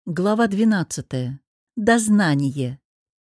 Глава 12. Дознание.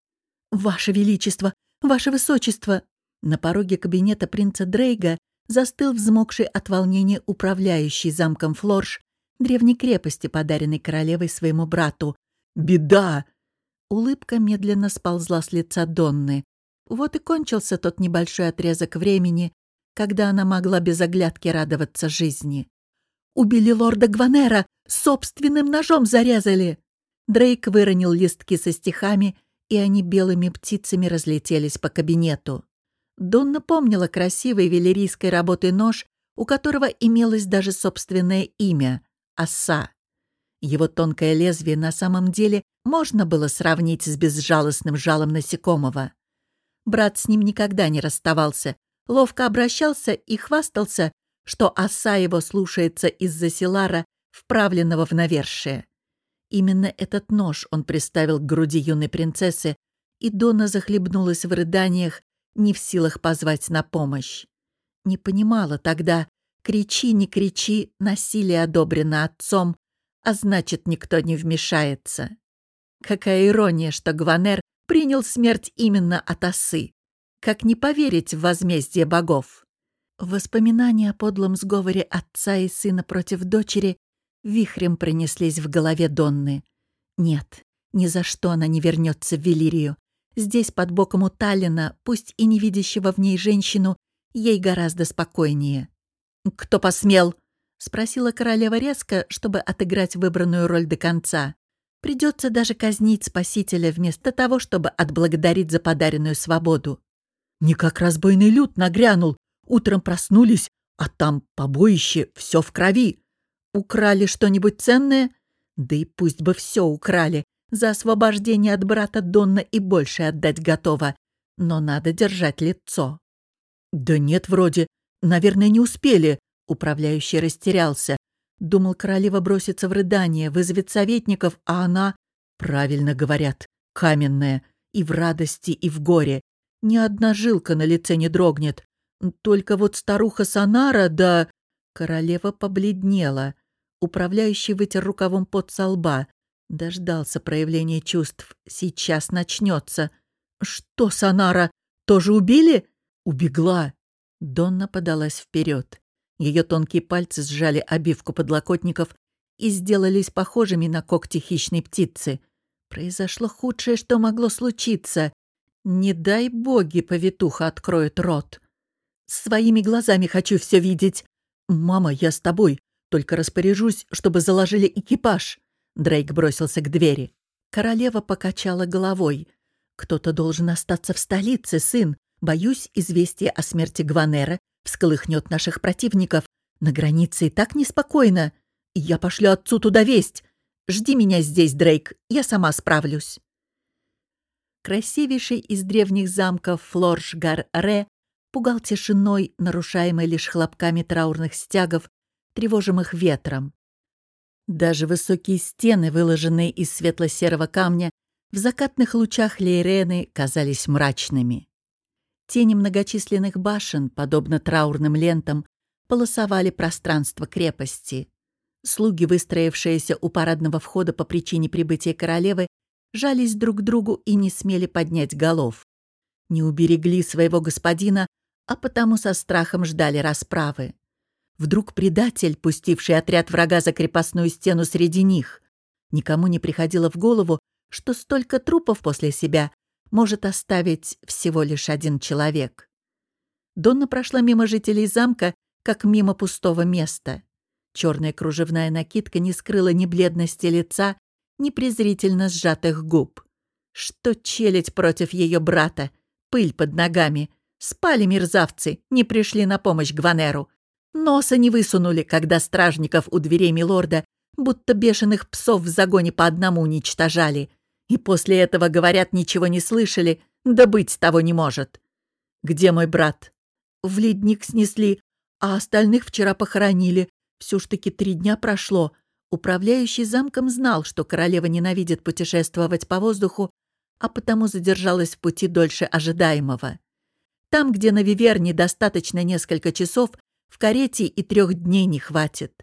«Ваше Величество! Ваше Высочество!» На пороге кабинета принца Дрейга застыл взмокший от волнения управляющий замком Флорш древней крепости, подаренной королевой своему брату. «Беда!» Улыбка медленно сползла с лица Донны. Вот и кончился тот небольшой отрезок времени, когда она могла без оглядки радоваться жизни. «Убили лорда Гванера! Собственным ножом зарезали!» Дрейк выронил листки со стихами, и они белыми птицами разлетелись по кабинету. Донна помнила красивой велерийской работы нож, у которого имелось даже собственное имя — Оса. Его тонкое лезвие на самом деле можно было сравнить с безжалостным жалом насекомого. Брат с ним никогда не расставался, ловко обращался и хвастался, что оса его слушается из-за селара, вправленного в навершие. Именно этот нож он приставил к груди юной принцессы, и Донна захлебнулась в рыданиях, не в силах позвать на помощь. Не понимала тогда, кричи, не кричи, насилие одобрено отцом, а значит, никто не вмешается. Какая ирония, что Гванер принял смерть именно от осы. Как не поверить в возмездие богов? Воспоминания о подлом сговоре отца и сына против дочери вихрем пронеслись в голове Донны. Нет, ни за что она не вернется в Велирию. Здесь, под боком у Таллина, пусть и не видящего в ней женщину, ей гораздо спокойнее. «Кто посмел?» — спросила королева резко, чтобы отыграть выбранную роль до конца. Придется даже казнить спасителя вместо того, чтобы отблагодарить за подаренную свободу. «Не как разбойный люд нагрянул. Утром проснулись, а там побоище, все в крови. Украли что-нибудь ценное? Да и пусть бы все украли. За освобождение от брата Донна и больше отдать готова. Но надо держать лицо». «Да нет, вроде. Наверное, не успели». Управляющий растерялся. Думал, королева бросится в рыдание, вызовет советников, а она... Правильно говорят, каменная. И в радости, и в горе. Ни одна жилка на лице не дрогнет. Только вот старуха Санара, да... Королева побледнела. Управляющий вытер рукавом пот со лба. Дождался проявления чувств. Сейчас начнется. «Что, Санара, тоже убили?» «Убегла». Донна подалась вперед. Ее тонкие пальцы сжали обивку подлокотников и сделались похожими на когти хищной птицы. Произошло худшее, что могло случиться. Не дай боги, повитуха откроет рот. «Своими глазами хочу все видеть». «Мама, я с тобой. Только распоряжусь, чтобы заложили экипаж». Дрейк бросился к двери. Королева покачала головой. «Кто-то должен остаться в столице, сын. Боюсь, известие о смерти Гванера всколыхнет наших противников. На границе и так неспокойно. Я пошлю отцу туда весть. Жди меня здесь, Дрейк, я сама справлюсь». Красивейший из древних замков Флорш-Гар-Ре пугал тишиной, нарушаемой лишь хлопками траурных стягов, тревожимых ветром. Даже высокие стены, выложенные из светло-серого камня, в закатных лучах Лейрены казались мрачными. Тени многочисленных башен, подобно траурным лентам, полосовали пространство крепости. Слуги, выстроившиеся у парадного входа по причине прибытия королевы, жались друг к другу и не смели поднять голов. Не уберегли своего господина, а потому со страхом ждали расправы. Вдруг предатель, пустивший отряд врага за крепостную стену среди них. Никому не приходило в голову, что столько трупов после себя может оставить всего лишь один человек. Донна прошла мимо жителей замка, как мимо пустого места. Черная кружевная накидка не скрыла ни бледности лица, ни презрительно сжатых губ. Что челядь против ее брата? Пыль под ногами. Спали мерзавцы, не пришли на помощь Гванеру. Носа не высунули, когда стражников у дверей милорда будто бешеных псов в загоне по одному уничтожали. И после этого, говорят, ничего не слышали, да быть того не может. «Где мой брат?» «В ледник снесли, а остальных вчера похоронили. Все ж таки 3 дня прошло». Управляющий замком знал, что королева ненавидит путешествовать по воздуху, а потому задержалась в пути дольше ожидаемого. Там, где на Виверне достаточно несколько часов, в карете и 3 дней не хватит.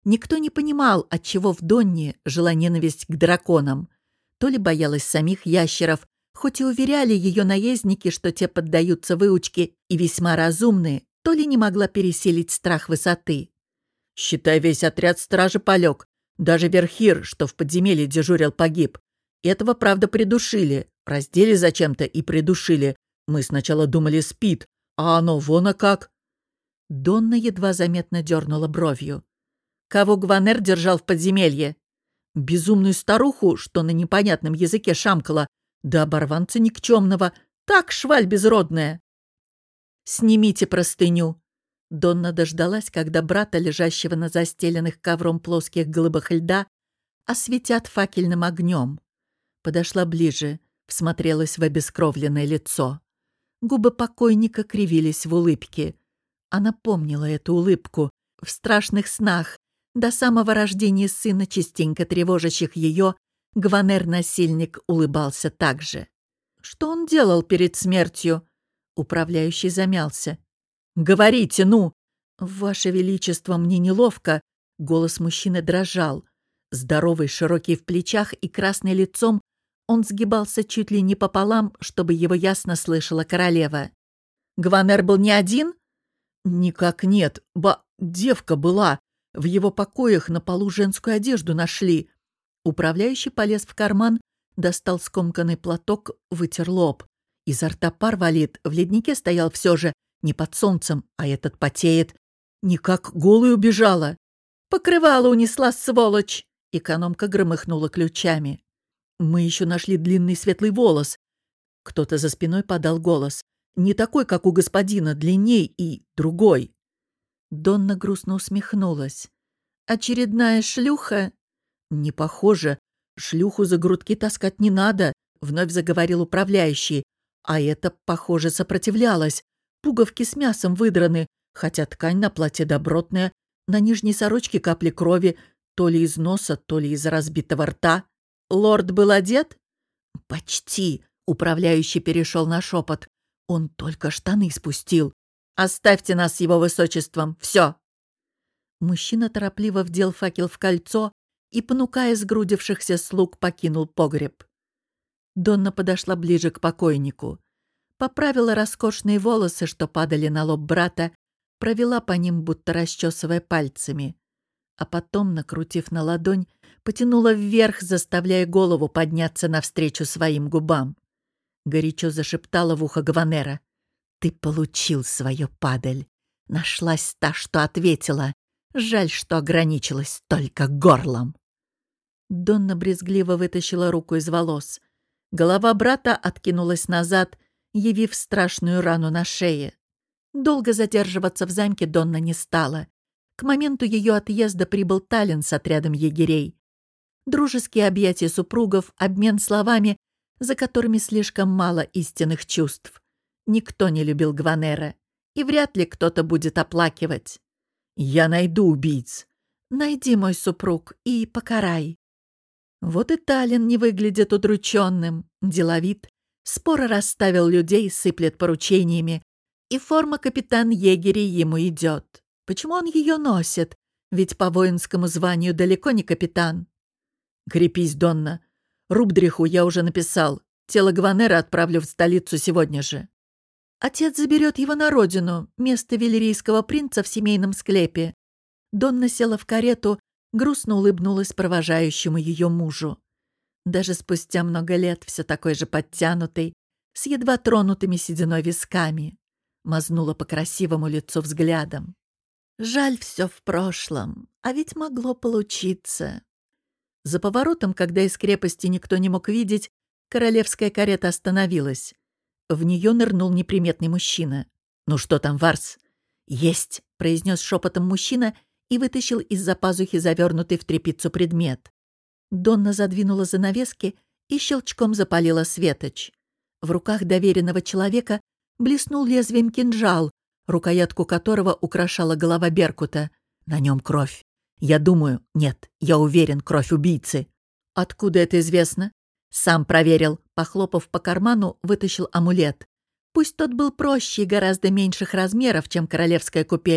Никто не понимал, отчего в Донне жила ненависть к драконам. То ли боялась самих ящеров, хоть и уверяли ее наездники, что те поддаются выучке и весьма разумные, то ли не могла пересилить страх высоты. «Считай, весь отряд стражи полег. Даже Верхир, что в подземелье дежурил, погиб. Этого, правда, придушили. Раздели зачем-то и придушили. Мы сначала думали, спит, а оно вон как». Донна едва заметно дернула бровью. «Кого Гванер держал в подземелье?» «Безумную старуху, что на непонятном языке шамкала, да оборванца никчемного. Так, шваль безродная». «Снимите простыню». Донна дождалась, когда брата, лежащего на застеленных ковром плоских глыбах льда, осветят факельным огнем. Подошла ближе, всмотрелась в обескровленное лицо. Губы покойника кривились в улыбке. Она помнила эту улыбку в страшных снах. До самого рождения сына, частенько тревожащих ее, Гванер-насильник улыбался так же. «Что он делал перед смертью?» Управляющий замялся. «Говорите, ну!» «Ваше Величество, мне неловко!» Голос мужчины дрожал. Здоровый, широкий в плечах и красный лицом, он сгибался чуть ли не пополам, чтобы его ясно слышала королева. «Гванер был не один?» «Никак нет. Девка была. В его покоях на полу женскую одежду нашли». Управляющий полез в карман, достал скомканный платок, вытер лоб. Изо рта пар валит, в леднике стоял все же, не под солнцем, а этот потеет. Никак голой убежала. «Покрывало унесла, сволочь!» Экономка громыхнула ключами. «Мы еще нашли длинный светлый волос». Кто-то за спиной подал голос. «Не такой, как у господина, длинней и другой». Донна грустно усмехнулась. «Очередная шлюха?» «Не похоже. Шлюху за грудки таскать не надо», — вновь заговорил управляющий. А это, похоже, сопротивлялась. Пуговки с мясом выдраны, хотя ткань на платье добротная, на нижней сорочке капли крови, то ли из носа, то ли из разбитого рта. «Лорд был одет?» «Почти», — управляющий перешел на шепот. «Он только штаны спустил. Оставьте нас с его высочеством. Все». Мужчина торопливо вдел факел в кольцо и, понукая сгрудившихся слуг, покинул погреб. Донна подошла ближе к покойнику. Поправила роскошные волосы, что падали на лоб брата, провела по ним, будто расчесывая пальцами. А потом, накрутив на ладонь, потянула вверх, заставляя голову подняться навстречу своим губам. Горячо зашептала в ухо Гванера. «Ты получил свою падаль. Нашлась та, что ответила. Жаль, что ограничилась только горлом». Донна брезгливо вытащила руку из волос. Голова брата откинулась назад, явив страшную рану на шее. Долго задерживаться в замке Донна не стала. К моменту ее отъезда прибыл Таллин с отрядом егерей. Дружеские объятия супругов, обмен словами, за которыми слишком мало истинных чувств. Никто не любил Гванера, и вряд ли кто-то будет оплакивать. «Я найду убийц». «Найди, мой супруг, и покарай». Вот и Таллин не выглядит удрученным, деловит, споро расставил людей, сыплет поручениями, и форма капитан егерей ему идет. Почему он ее носит? Ведь по воинскому званию далеко не капитан. «Крепись, Донна. Рубдриху я уже написал. Тело Гванера отправлю в столицу сегодня же». Отец заберет его на родину, место велерийского принца в семейном склепе. Донна села в карету, грустно улыбнулась провожающему ее мужу. Даже спустя много лет все такой же подтянутый, с едва тронутыми сединой висками. Мазнула по красивому лицу взглядом. Жаль, все в прошлом, а ведь могло получиться. За поворотом, когда из крепости никто не мог видеть, королевская карета остановилась. В нее нырнул неприметный мужчина. «Ну что там, Варс?» «Есть», — произнес шепотом мужчина и вытащил из-за пазухи завернутый в тряпицу предмет. Донна задвинула занавески и щелчком запалила светоч. В руках доверенного человека блеснул лезвием кинжал, рукоятку которого украшала голова беркута. На нем кровь. Я думаю, нет, я уверен, кровь убийцы. Откуда это известно? Сам проверил. Похлопав по карману, вытащил амулет. Пусть тот был проще и гораздо меньших размеров, чем королевская купель,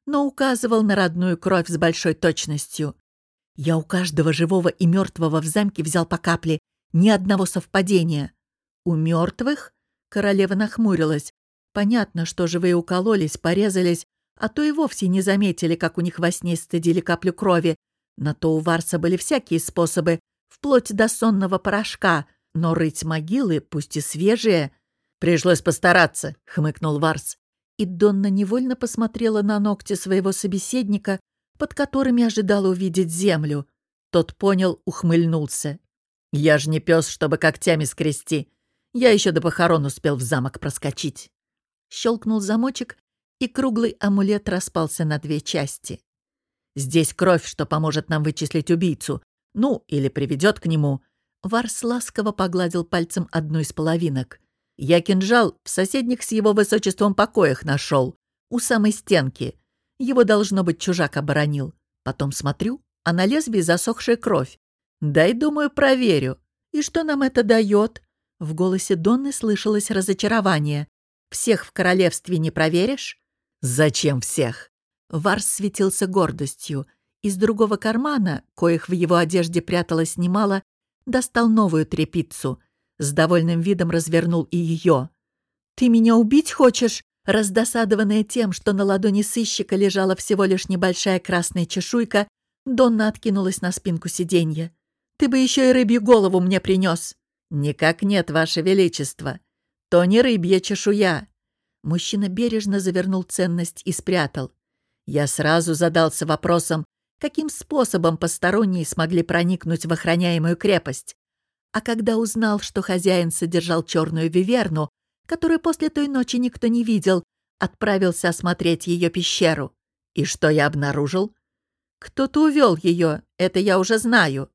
но указывал на родную кровь с большой точностью. Я у каждого живого и мертвого в замке взял по капле, ни одного совпадения. У мертвых? Королева нахмурилась. Понятно, что живые укололись, порезались, а то и вовсе не заметили, как у них во сне стыдили каплю крови. На то у Варса были всякие способы, вплоть до сонного порошка, но рыть могилы, пусть и свежие... «Пришлось постараться», — хмыкнул Варс. И Донна невольно посмотрела на ногти своего собеседника, под которыми ожидала увидеть землю. Тот понял, ухмыльнулся. «Я ж не пес, чтобы когтями скрести. Я еще до похорон успел в замок проскочить». Щелкнул замочек, и круглый амулет распался на 2 части. «Здесь кровь, что поможет нам вычислить убийцу. Ну, или приведет к нему». Варс ласково погладил пальцем одну из половинок. «Я кинжал в соседних с его высочеством покоях нашел, у самой стенки. Его, должно быть, чужак оборонил. Потом смотрю, а на лезвии засохшая кровь. Дай, думаю, проверю. И что нам это дает?» В голосе Донны слышалось разочарование. «Всех в королевстве не проверишь?» «Зачем всех?» Варс светился гордостью. Из другого кармана, коих в его одежде пряталось немало, достал новую тряпицу. С довольным видом развернул и ее. «Ты меня убить хочешь?» Раздосадованная тем, что на ладони сыщика лежала всего лишь небольшая красная чешуйка, Донна откинулась на спинку сиденья. «Ты бы еще и рыбью голову мне принес!» «Никак нет, Ваше Величество. То не рыбья чешуя». Мужчина бережно завернул ценность и спрятал. Я сразу задался вопросом, каким способом посторонние смогли проникнуть в охраняемую крепость. А когда узнал, что хозяин содержал черную виверну, которую после той ночи никто не видел, отправился осмотреть ее пещеру. И что я обнаружил? Кто-то увел ее, это я уже знаю.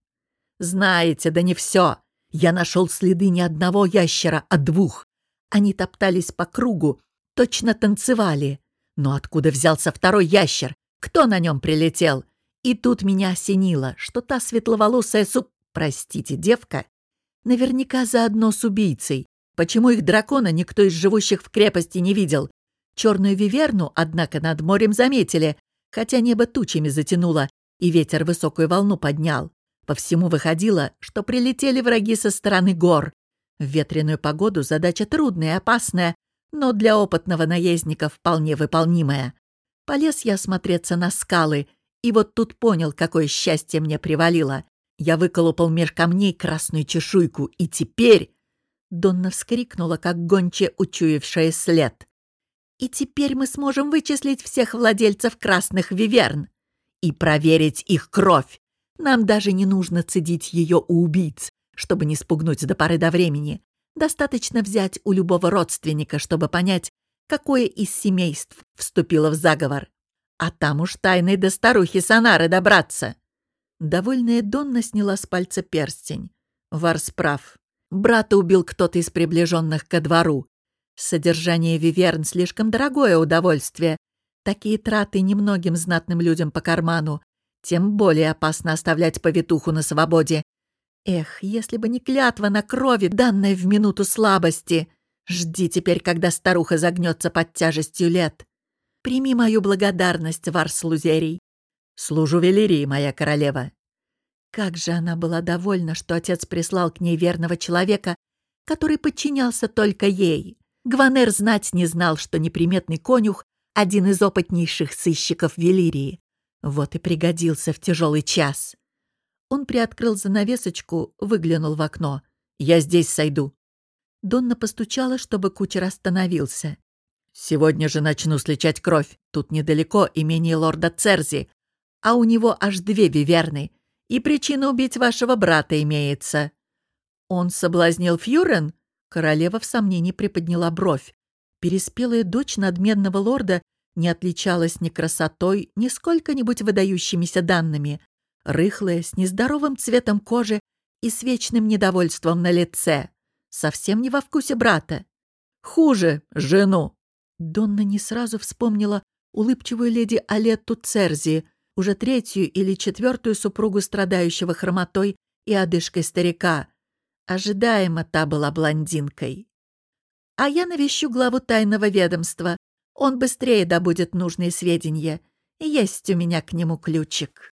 Знаете, да не все. Я нашел следы не одного ящера, а 2. Они топтались по кругу, точно танцевали. Но откуда взялся второй ящер? Кто на нем прилетел? И тут меня осенило, что та светловолосая простите, девка, наверняка заодно с убийцей. Почему их дракона никто из живущих в крепости не видел? Черную виверну, однако, над морем заметили, хотя небо тучами затянуло, и ветер высокую волну поднял. По всему выходило, что прилетели враги со стороны гор. В ветреную погоду задача трудная и опасная, но для опытного наездника вполне выполнимая. Полез я осмотреться на скалы, и вот тут понял, какое счастье мне привалило. Я выколупал меж камней красную чешуйку, и теперь... Донна вскрикнула, как гончая, учуявшая след. «И теперь мы сможем вычислить всех владельцев красных виверн и проверить их кровь. Нам даже не нужно цедить ее у убийц, чтобы не спугнуть до поры до времени. Достаточно взять у любого родственника, чтобы понять, какое из семейств вступило в заговор. А там уж тайной до старухи Санары добраться». Довольная Донна сняла с пальца перстень. Варс прав. Брата убил кто-то из приближенных ко двору. Содержание виверн — слишком дорогое удовольствие. Такие траты немногим знатным людям по карману. Тем более опасно оставлять повитуху на свободе. Эх, если бы не клятва на крови, данная в минуту слабости. Жди теперь, когда старуха загнется под тяжестью лет. Прими мою благодарность, Варс Лузерий. Служу Велирии, моя королева. Как же она была довольна, что отец прислал к ней верного человека, который подчинялся только ей. Гванер знать не знал, что неприметный конюх — один из опытнейших сыщиков Велирии. Вот и пригодился в тяжелый час. Он приоткрыл занавесочку, выглянул в окно. «Я здесь сойду». Донна постучала, чтобы кучер остановился. «Сегодня же начну сличать кровь. Тут недалеко имение лорда Церзи, а у него аж 2 виверны. И причина убить вашего брата имеется». «Он соблазнил Фьюрен?» Королева в сомнении приподняла бровь. Переспелая дочь надменного лорда не отличалась ни красотой, ни сколько-нибудь выдающимися данными. Рыхлая, с нездоровым цветом кожи и с вечным недовольством на лице. Совсем не во вкусе брата. «Хуже — жену». Донна не сразу вспомнила улыбчивую леди Алетту Церзи, уже 3-ю или 4-ю супругу страдающего хромотой и одышкой старика. Ожидаемо та была блондинкой. «А я навещу главу тайного ведомства. Он быстрее добудет нужные сведения. Есть у меня к нему ключик.